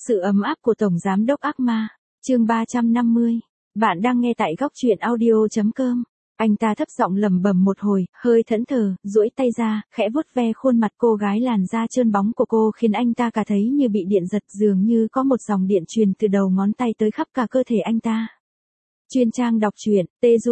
Sự ấm áp của Tổng Giám đốc ác ma. Chương 350. Bạn đang nghe tại góc truyện audio.com. Anh ta thấp giọng lẩm bẩm một hồi, hơi thẫn thờ, duỗi tay ra, khẽ vuốt ve khuôn mặt cô gái, làn da trơn bóng của cô khiến anh ta cả thấy như bị điện giật, dường như có một dòng điện truyền từ đầu ngón tay tới khắp cả cơ thể anh ta. Chuyên trang đọc truyện,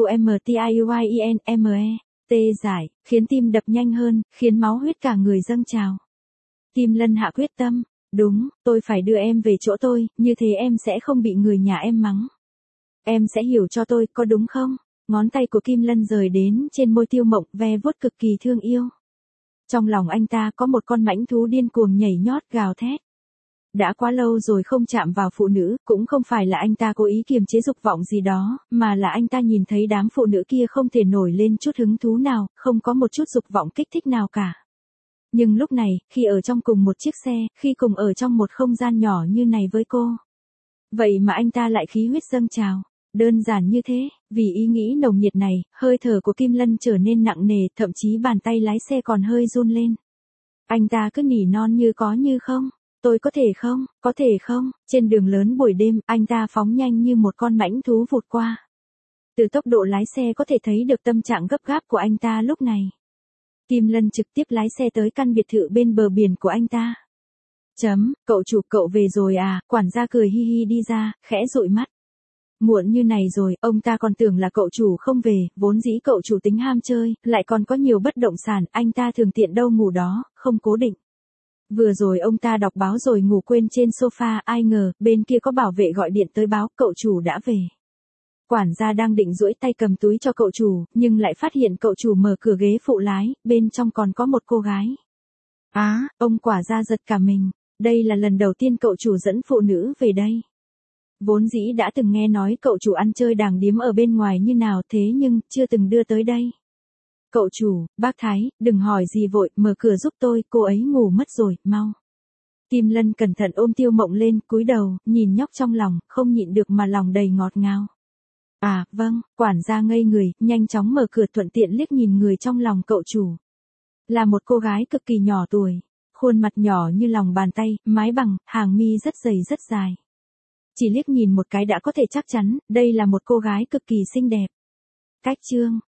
TUMTIUYINME, tê giải, khiến tim đập nhanh hơn, khiến máu huyết cả người dâng trào. Kim Lân hạ quyết tâm, đúng, tôi phải đưa em về chỗ tôi, như thế em sẽ không bị người nhà em mắng. Em sẽ hiểu cho tôi, có đúng không? Ngón tay của Kim Lân rời đến trên môi Tiêu Mộng, ve vuốt cực kỳ thương yêu. Trong lòng anh ta có một con mãnh thú điên cuồng nhảy nhót gào thét. Đã quá lâu rồi không chạm vào phụ nữ, cũng không phải là anh ta cố ý kiềm chế dục vọng gì đó, mà là anh ta nhìn thấy đám phụ nữ kia không thể nổi lên chút hứng thú nào, không có một chút dục vọng kích thích nào cả. Nhưng lúc này, khi ở trong cùng một chiếc xe, khi cùng ở trong một không gian nhỏ như này với cô, vậy mà anh ta lại khí huyết dâng trào. Đơn giản như thế, vì ý nghĩ nồng nhiệt này, hơi thở của Kim Lân trở nên nặng nề, thậm chí bàn tay lái xe còn hơi run lên. Anh ta cứ nỉ non như có như không. Tôi có thể không, trên đường lớn buổi đêm, anh ta phóng nhanh như một con mãnh thú vụt qua. Từ tốc độ lái xe có thể thấy được tâm trạng gấp gáp của anh ta lúc này. Kim Lân trực tiếp lái xe tới căn biệt thự bên bờ biển của anh ta. Cậu chủ, cậu về rồi à? Quản gia cười hi hi đi ra, khẽ dụi mắt. Muộn như này rồi, ông ta còn tưởng là cậu chủ không về, vốn dĩ cậu chủ tính ham chơi, lại còn có nhiều bất động sản, anh ta thường tiện đâu ngủ đó, không cố định. Vừa rồi ông ta đọc báo rồi ngủ quên trên sofa, ai ngờ, bên kia có bảo vệ gọi điện tới báo cậu chủ đã về. Quản gia đang định duỗi tay cầm túi cho cậu chủ, nhưng lại phát hiện cậu chủ mở cửa ghế phụ lái, bên trong còn có một cô gái. Ông quản gia giật cả mình, đây là lần đầu tiên cậu chủ dẫn phụ nữ về đây. Vốn dĩ đã từng nghe nói cậu chủ ăn chơi đàng điếm ở bên ngoài như nào, thế nhưng, chưa từng đưa tới đây. Cậu chủ, bác Thái, đừng hỏi gì vội, mở cửa giúp tôi, cô ấy ngủ mất rồi, mau. Kim Lân cẩn thận ôm Tiêu Mộng lên, cúi đầu, nhìn nhóc trong lòng, không nhịn được mà lòng đầy ngọt ngào. Vâng, quản gia ngây người, nhanh chóng mở cửa, thuận tiện liếc nhìn người trong lòng cậu chủ. Là một cô gái cực kỳ nhỏ tuổi, khuôn mặt nhỏ như lòng bàn tay, mái bằng, hàng mi rất dày rất dài. Chỉ liếc nhìn một cái đã có thể chắc chắn, đây là một cô gái cực kỳ xinh đẹp. Cách chương,